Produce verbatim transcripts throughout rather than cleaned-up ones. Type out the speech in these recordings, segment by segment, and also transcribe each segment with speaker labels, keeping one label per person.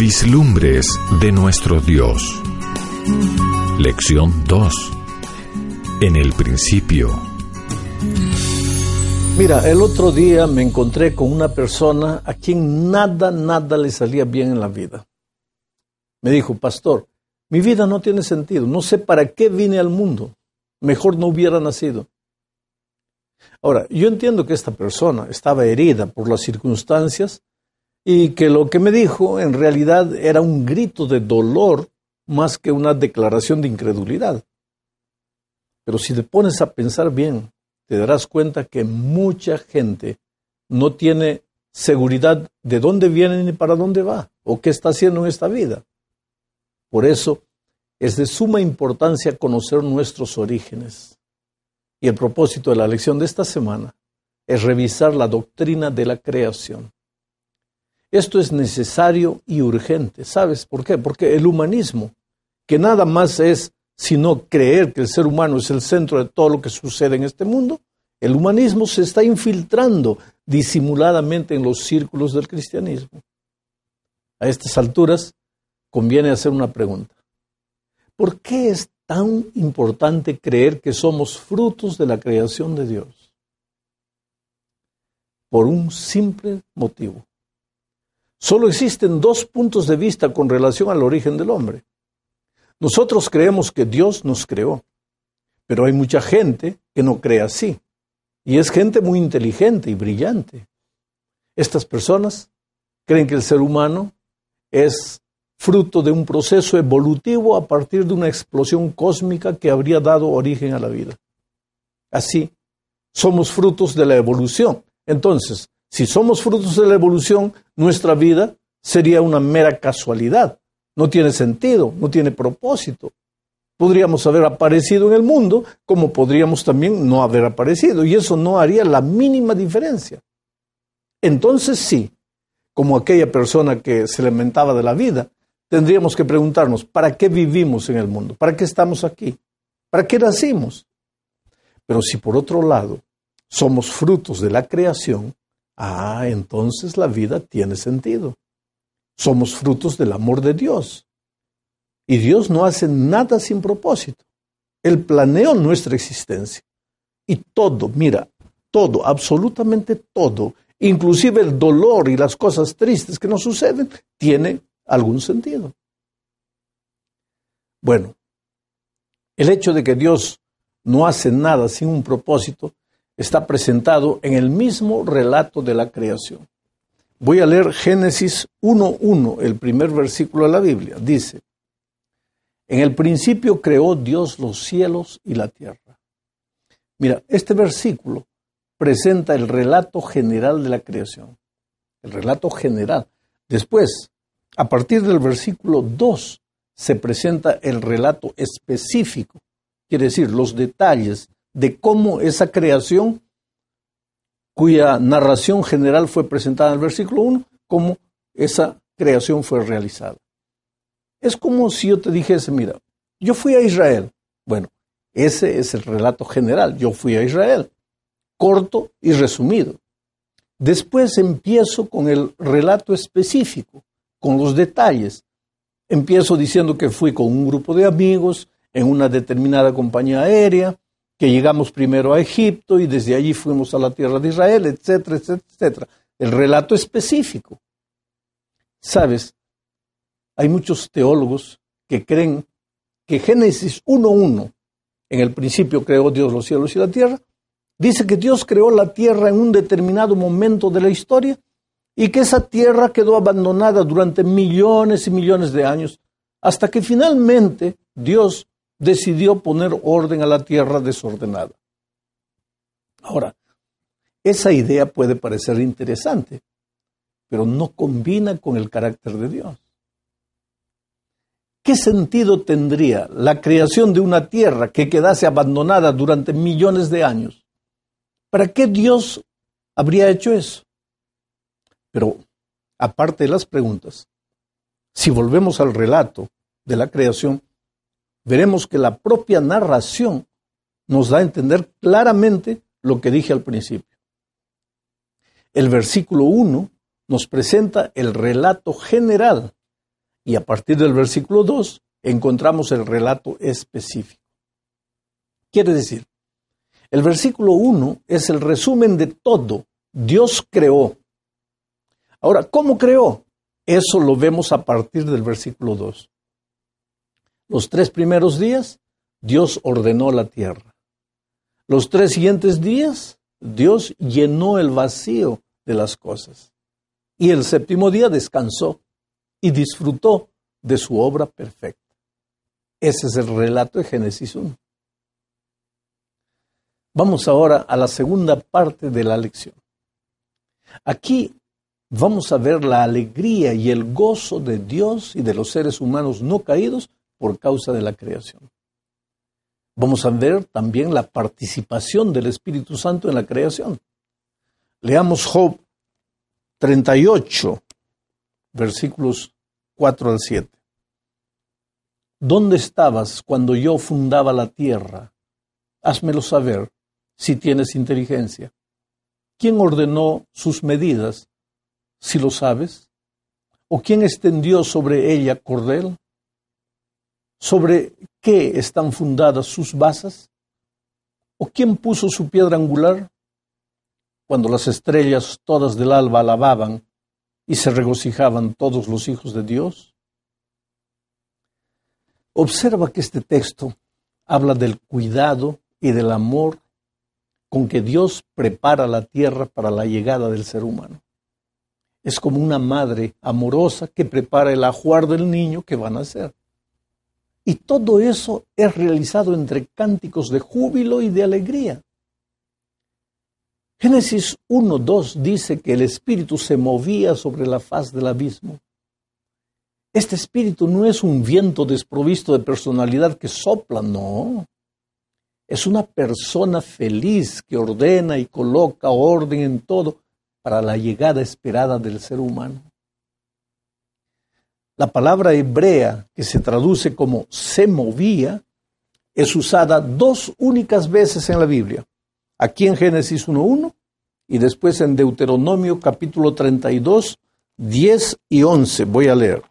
Speaker 1: Vislumbres de nuestro Dios. Lección dos. En el principio.
Speaker 2: Mira, el otro día me encontré con una persona a quien nada, nada le salía bien en la vida. Me dijo: pastor, mi vida no tiene sentido, no sé para qué vine al mundo, mejor no hubiera nacido. Ahora, yo entiendo que esta persona estaba herida por las circunstancias y que lo que me dijo en realidad era un grito de dolor más que una declaración de incredulidad. Pero si te pones a pensar bien, te darás cuenta que mucha gente no tiene seguridad de dónde viene ni para dónde va o qué está haciendo en esta vida. Por eso es de suma importancia conocer nuestros orígenes. Y el propósito de la lección de esta semana es revisar la doctrina de la creación. Esto es necesario y urgente. ¿Sabes por qué? Porque el humanismo, que nada más es sino creer que el ser humano es el centro de todo lo que sucede en este mundo, el humanismo se está infiltrando disimuladamente en los círculos del cristianismo. A estas alturas conviene hacer una pregunta. ¿Por qué es tan importante creer que somos frutos de la creación de Dios? Por un simple motivo. Solo existen dos puntos de vista con relación al origen del hombre. Nosotros creemos que Dios nos creó, pero hay mucha gente que no cree así. Y es gente muy inteligente y brillante. Estas personas creen que el ser humano es fruto de un proceso evolutivo a partir de una explosión cósmica que habría dado origen a la vida. Así, somos frutos de la evolución. Entonces, si somos frutos de la evolución, nuestra vida sería una mera casualidad. No tiene sentido, no tiene propósito. Podríamos haber aparecido en el mundo, como podríamos también no haber aparecido, y eso no haría la mínima diferencia. Entonces sí, como aquella persona que se lamentaba de la vida, tendríamos que preguntarnos, ¿para qué vivimos en el mundo? ¿Para qué estamos aquí? ¿Para qué nacimos? Pero si por otro lado somos frutos de la creación, ah, entonces la vida tiene sentido. Somos frutos del amor de Dios. Y Dios no hace nada sin propósito. Él planeó nuestra existencia. Y todo, mira, todo, absolutamente todo, inclusive el dolor y las cosas tristes que nos suceden, tiene algún sentido. Bueno, el hecho de que Dios no hace nada sin un propósito está presentado en el mismo relato de la creación. Voy a leer Génesis uno uno, el primer versículo de la Biblia. Dice: en el principio creó Dios los cielos y la tierra. Mira, este versículo presenta el relato general de la creación. El relato general. Después, a partir del versículo dos, se presenta el relato específico. Quiere decir, los detalles de cómo esa creación, cuya narración general fue presentada en el versículo uno, cómo esa creación fue realizada. Es como si yo te dijese, mira, yo fui a Israel. Bueno, ese es el relato general. Yo fui a Israel. Corto y resumido. Después empiezo con el relato específico, con los detalles. Empiezo diciendo que fui con un grupo de amigos en una determinada compañía aérea, que llegamos primero a Egipto y desde allí fuimos a la tierra de Israel, etcétera, etcétera, etcétera. El relato específico. ¿Sabes? Hay muchos teólogos que creen que Génesis uno uno, en el principio creó Dios los cielos y la tierra, dice que Dios creó la tierra en un determinado momento de la historia y que esa tierra quedó abandonada durante millones y millones de años, hasta que finalmente Dios decidió poner orden a la tierra desordenada. Ahora, esa idea puede parecer interesante, pero no combina con el carácter de Dios. ¿Qué sentido tendría la creación de una tierra que quedase abandonada durante millones de años? ¿Para qué Dios habría hecho eso? Pero, aparte de las preguntas, si volvemos al relato de la creación, veremos que la propia narración nos da a entender claramente lo que dije al principio. El versículo uno nos presenta el relato general Y a partir del versículo dos encontramos el relato específico. Quiere decir, el versículo uno es el resumen de todo. Dios creó. Ahora, ¿cómo creó? Eso lo vemos a partir del versículo dos. Los tres primeros días, Dios ordenó la tierra. Los tres siguientes días, Dios llenó el vacío de las cosas. Y el séptimo día descansó y disfrutó de su obra perfecta. Ese es el relato de Génesis uno. Vamos ahora a la segunda parte de la lección. Aquí vamos a ver la alegría y el gozo de Dios y de los seres humanos no caídos por causa de la creación. Vamos a ver también la participación del Espíritu Santo en la creación. Leamos Job treinta y ocho, versículos cuatro al siete. ¿Dónde estabas cuando yo fundaba la tierra? Házmelo saber, si tienes inteligencia. ¿Quién ordenó sus medidas, si lo sabes? ¿O quién extendió sobre ella cordel? ¿Sobre qué están fundadas sus basas? ¿O quién puso su piedra angular? Cuando las estrellas todas del alba alababan y se regocijaban todos los hijos de Dios. Observa que este texto habla del cuidado y del amor con que Dios prepara la tierra para la llegada del ser humano. Es como una madre amorosa que prepara el ajuar del niño que va a nacer. Y todo eso es realizado entre cánticos de júbilo y de alegría. Génesis uno dos dice que el Espíritu se movía sobre la faz del abismo. Este Espíritu no es un viento desprovisto de personalidad que sopla, no. Es una persona feliz que ordena y coloca orden en todo para la llegada esperada del ser humano. La palabra hebrea, que se traduce como se movía, es usada dos únicas veces en la Biblia. Aquí en Génesis uno uno y después en Deuteronomio capítulo treinta y dos, diez y once. Voy a leer.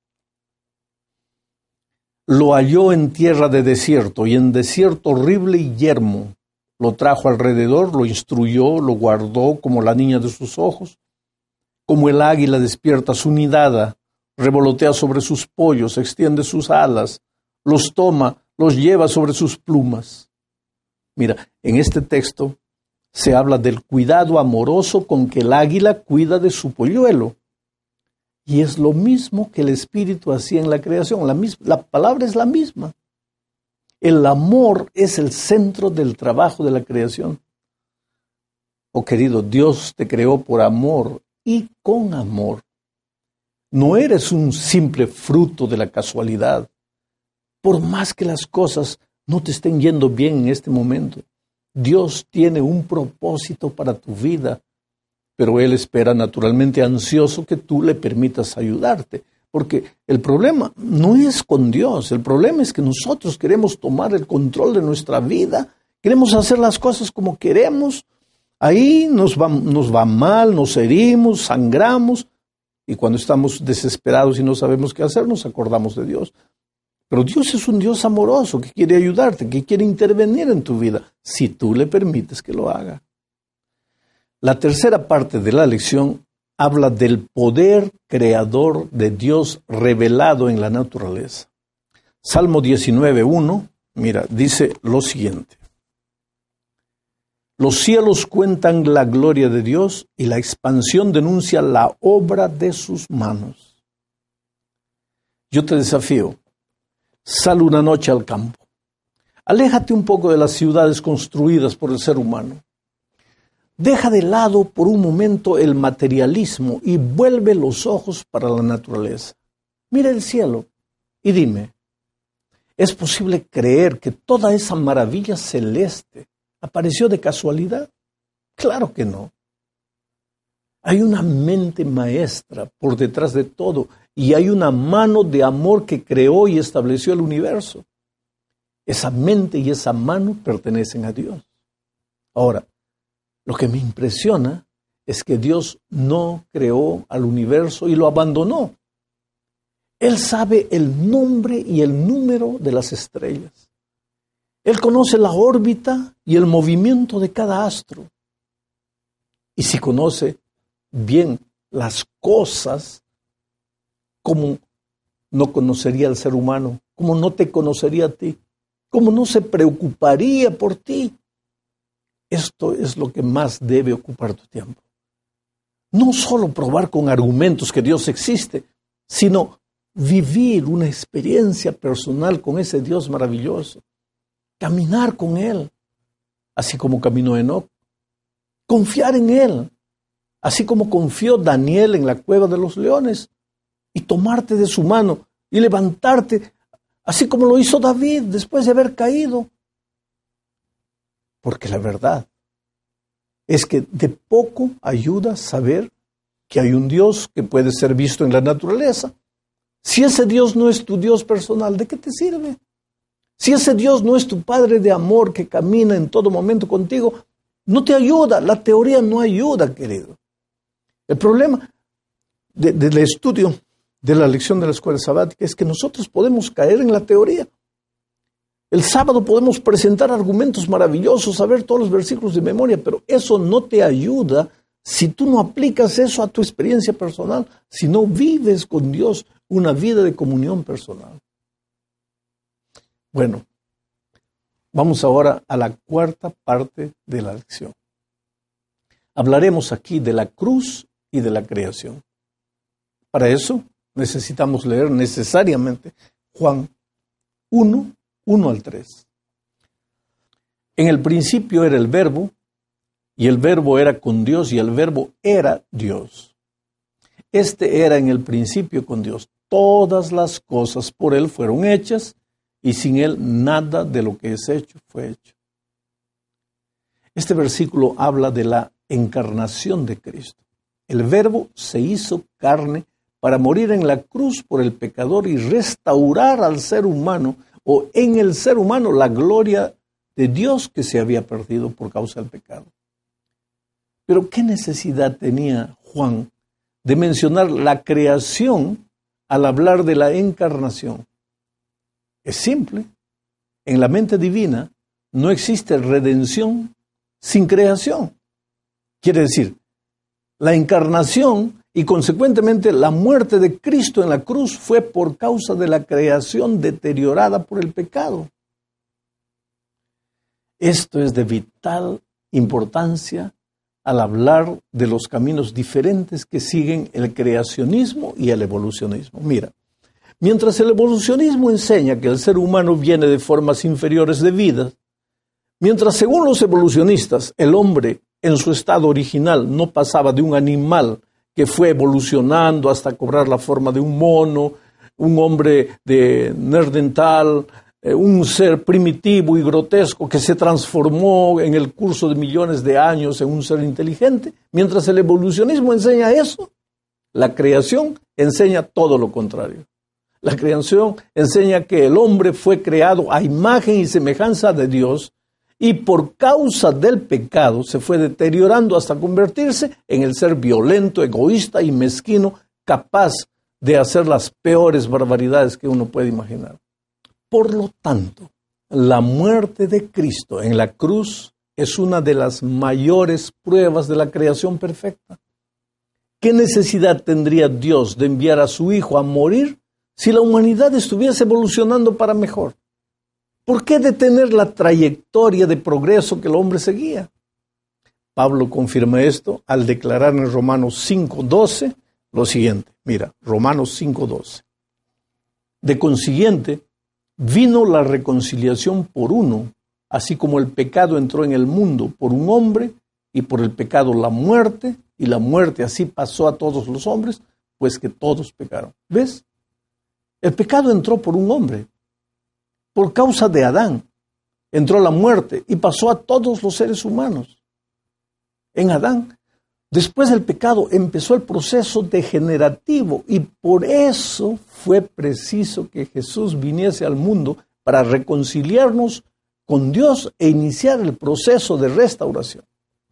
Speaker 2: Lo halló en tierra de desierto y en desierto horrible y yermo. Lo trajo alrededor, lo instruyó, lo guardó como la niña de sus ojos. Como el águila despierta su nidada, revolotea sobre sus pollos, extiende sus alas, los toma, los lleva sobre sus plumas. Mira, en este texto se habla del cuidado amoroso con que el águila cuida de su polluelo. Y es lo mismo que el Espíritu hacía en la creación. La, misma, la palabra es la misma. El amor es el centro del trabajo de la creación. Oh querido, Dios te creó por amor y con amor. No eres un simple fruto de la casualidad. Por más que las cosas no te estén yendo bien en este momento, Dios tiene un propósito para tu vida. Pero Él espera naturalmente ansioso que tú le permitas ayudarte. Porque el problema no es con Dios, el problema es que nosotros queremos tomar el control de nuestra vida, queremos hacer las cosas como queremos, ahí nos va, nos va mal, nos herimos, sangramos, y cuando estamos desesperados y no sabemos qué hacer, nos acordamos de Dios. Pero Dios es un Dios amoroso que quiere ayudarte, que quiere intervenir en tu vida, si tú le permites que lo haga. La tercera parte de la lección habla del poder creador de Dios revelado en la naturaleza. Salmo diecinueve uno, mira, dice lo siguiente. Los cielos cuentan la gloria de Dios y la expansión denuncia la obra de sus manos. Yo te desafío, sal una noche al campo. Aléjate un poco de las ciudades construidas por el ser humano. Deja de lado por un momento el materialismo y vuelve los ojos para la naturaleza. Mira el cielo y dime, ¿es posible creer que toda esa maravilla celeste apareció de casualidad? Claro que no. Hay una mente maestra por detrás de todo y hay una mano de amor que creó y estableció el universo. Esa mente y esa mano pertenecen a Dios. Ahora, lo que me impresiona es que Dios no creó al universo y lo abandonó. Él sabe el nombre y el número de las estrellas. Él conoce la órbita y el movimiento de cada astro. Y si conoce bien las cosas, ¿cómo no conocería al ser humano? ¿Cómo no te conocería a ti? ¿Cómo no se preocuparía por ti? Esto es lo que más debe ocupar tu tiempo. No solo probar con argumentos que Dios existe, sino vivir una experiencia personal con ese Dios maravilloso. Caminar con Él, así como caminó Enoc. Confiar en Él, así como confió Daniel en la cueva de los leones. Y tomarte de su mano y levantarte, así como lo hizo David después de haber caído. Porque la verdad es que de poco ayuda saber que hay un Dios que puede ser visto en la naturaleza. Si ese Dios no es tu Dios personal, ¿de qué te sirve? Si ese Dios no es tu Padre de amor que camina en todo momento contigo, no te ayuda. La teoría no ayuda, querido. El problema de, del estudio de la lección de la escuela sabática es que nosotros podemos caer en la teoría. El sábado podemos presentar argumentos maravillosos, saber todos los versículos de memoria, pero eso no te ayuda si tú no aplicas eso a tu experiencia personal, si no vives con Dios una vida de comunión personal. Bueno, vamos ahora a la cuarta parte de la lección. Hablaremos aquí de la cruz y de la creación. Para eso necesitamos leer necesariamente Juan uno, uno al tres. En el principio era el Verbo, y el Verbo era con Dios, y el Verbo era Dios. Este era en el principio con Dios. Todas las cosas por Él fueron hechas, y sin Él nada de lo que es hecho fue hecho. Este versículo habla de la encarnación de Cristo. El Verbo se hizo carne para morir en la cruz por el pecador y restaurar al ser humano, o en el ser humano, la gloria de Dios que se había perdido por causa del pecado. Pero ¿qué necesidad tenía Juan de mencionar la creación al hablar de la encarnación? Es simple. En la mente divina no existe redención sin creación. Quiere decir, la encarnación y consecuentemente la muerte de Cristo en la cruz fue por causa de la creación deteriorada por el pecado. Esto es de vital importancia al hablar de los caminos diferentes que siguen el creacionismo y el evolucionismo. Mira, mientras el evolucionismo enseña que el ser humano viene de formas inferiores de vida, mientras según los evolucionistas el hombre en su estado original no pasaba de un animal que fue evolucionando hasta cobrar la forma de un mono, un hombre de Neandertal, eh, un ser primitivo y grotesco que se transformó en el curso de millones de años en un ser inteligente. Mientras el evolucionismo enseña eso, la creación enseña todo lo contrario. La creación enseña que el hombre fue creado a imagen y semejanza de Dios, y por causa del pecado se fue deteriorando hasta convertirse en el ser violento, egoísta y mezquino, capaz de hacer las peores barbaridades que uno puede imaginar. Por lo tanto, la muerte de Cristo en la cruz es una de las mayores pruebas de la creación perfecta. ¿Qué necesidad tendría Dios de enviar a su Hijo a morir si la humanidad estuviese evolucionando para mejor? ¿Por qué detener la trayectoria de progreso que el hombre seguía? Pablo confirma esto al declarar en Romanos cinco doce lo siguiente. Mira, Romanos cinco doce. De consiguiente, vino la reconciliación por uno, así como el pecado entró en el mundo por un hombre, y por el pecado la muerte, y la muerte así pasó a todos los hombres, pues que todos pecaron. ¿Ves? El pecado entró por un hombre. Por causa de Adán entró la muerte y pasó a todos los seres humanos. En Adán, después del pecado, empezó el proceso degenerativo y por eso fue preciso que Jesús viniese al mundo para reconciliarnos con Dios e iniciar el proceso de restauración.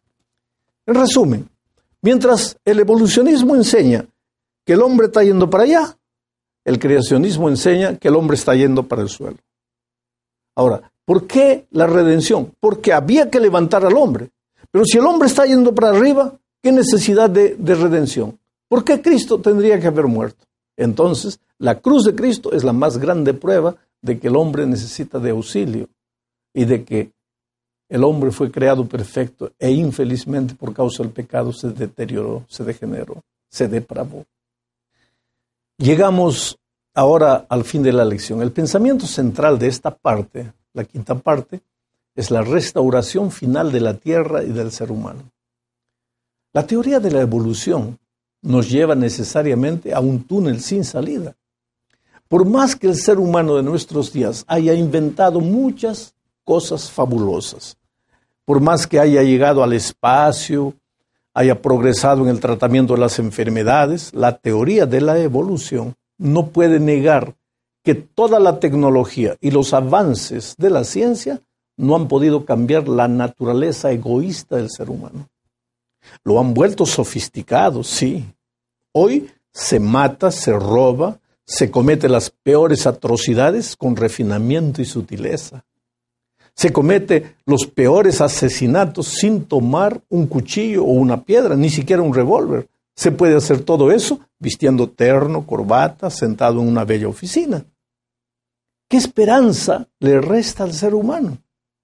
Speaker 2: En resumen, mientras el evolucionismo enseña que el hombre está yendo para allá, el creacionismo enseña que el hombre está yendo para el suelo. Ahora, ¿por qué la redención? Porque había que levantar al hombre. Pero si el hombre está yendo para arriba, ¿qué necesidad de, de redención? ¿Por qué Cristo tendría que haber muerto? Entonces, la cruz de Cristo es la más grande prueba de que el hombre necesita de auxilio y de que el hombre fue creado perfecto e infelizmente por causa del pecado se deterioró, se degeneró, se depravó. Llegamos ahora al fin de la lección. El pensamiento central de esta parte, la quinta parte, es la restauración final de la tierra y del ser humano. La teoría de la evolución nos lleva necesariamente a un túnel sin salida. Por más que el ser humano de nuestros días haya inventado muchas cosas fabulosas, por más que haya llegado al espacio, haya progresado en el tratamiento de las enfermedades, la teoría de la evolución no puede negar que toda la tecnología y los avances de la ciencia no han podido cambiar la naturaleza egoísta del ser humano. Lo han vuelto sofisticado, sí. Hoy se mata, se roba, se comete las peores atrocidades con refinamiento y sutileza. Se comete los peores asesinatos sin tomar un cuchillo o una piedra, ni siquiera un revólver. Se puede hacer todo eso vistiendo terno, corbata, sentado en una bella oficina. ¿Qué esperanza le resta al ser humano?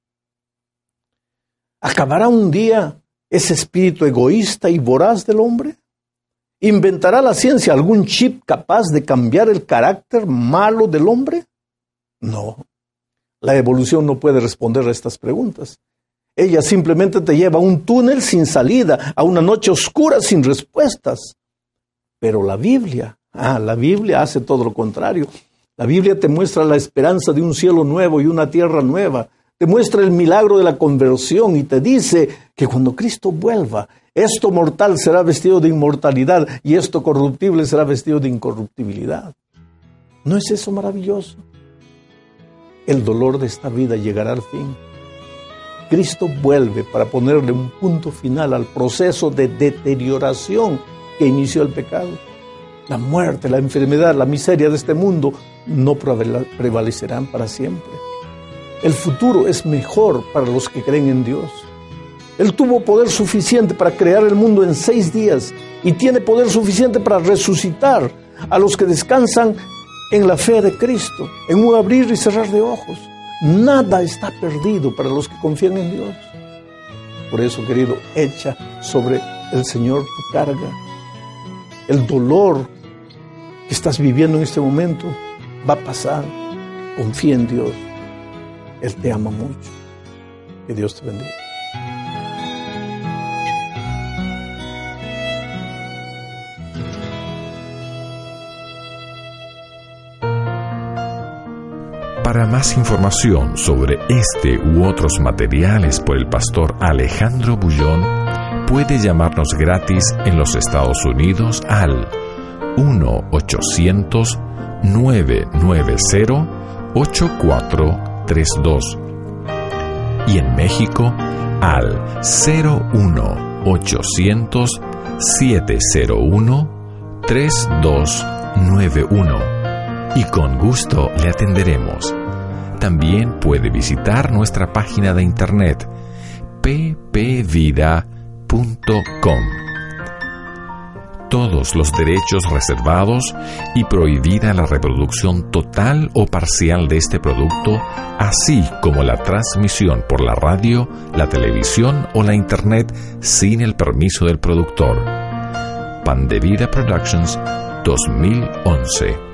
Speaker 2: ¿Acabará un día ese espíritu egoísta y voraz del hombre? ¿Inventará la ciencia algún chip capaz de cambiar el carácter malo del hombre? No. La evolución no puede responder a estas preguntas. Ella simplemente te lleva a un túnel sin salida, a una noche oscura sin respuestas. Pero la Biblia, ah, la Biblia hace todo lo contrario. La Biblia te muestra la esperanza de un cielo nuevo y una tierra nueva. Te muestra el milagro de la conversión y te dice que cuando Cristo vuelva, esto mortal será vestido de inmortalidad y esto corruptible será vestido de incorruptibilidad. ¿No es eso maravilloso? El dolor de esta vida llegará al fin. Cristo vuelve para ponerle un punto final al proceso de deterioración que inició el pecado. La muerte, la enfermedad, la miseria de este mundo no prevalecerán para siempre. El futuro es mejor para los que creen en Dios. Él tuvo poder suficiente para crear el mundo en seis días y tiene poder suficiente para resucitar a los que descansan en la fe de Cristo, en un abrir y cerrar de ojos. Nada está perdido para los que confían en Dios. Por eso, querido, echa sobre el Señor tu carga. El dolor que estás viviendo en este momento va a pasar. Confía en Dios. Él te ama mucho. Que Dios te bendiga.
Speaker 1: Para más información sobre este u otros materiales por el pastor Alejandro Bullón, puede llamarnos gratis en los Estados Unidos al uno ochocientos, nueve nueve cero, ocho cuatro tres dos y en México al cero uno ochocientos, siete cero uno, tres dos nueve uno y con gusto le atenderemos. También puede visitar nuestra página de internet p p vida punto com. Todos los derechos reservados y prohibida la reproducción total o parcial de este producto, así como la transmisión por la radio, la televisión o la internet sin el permiso del productor. Pan de Vida Productions dos mil once.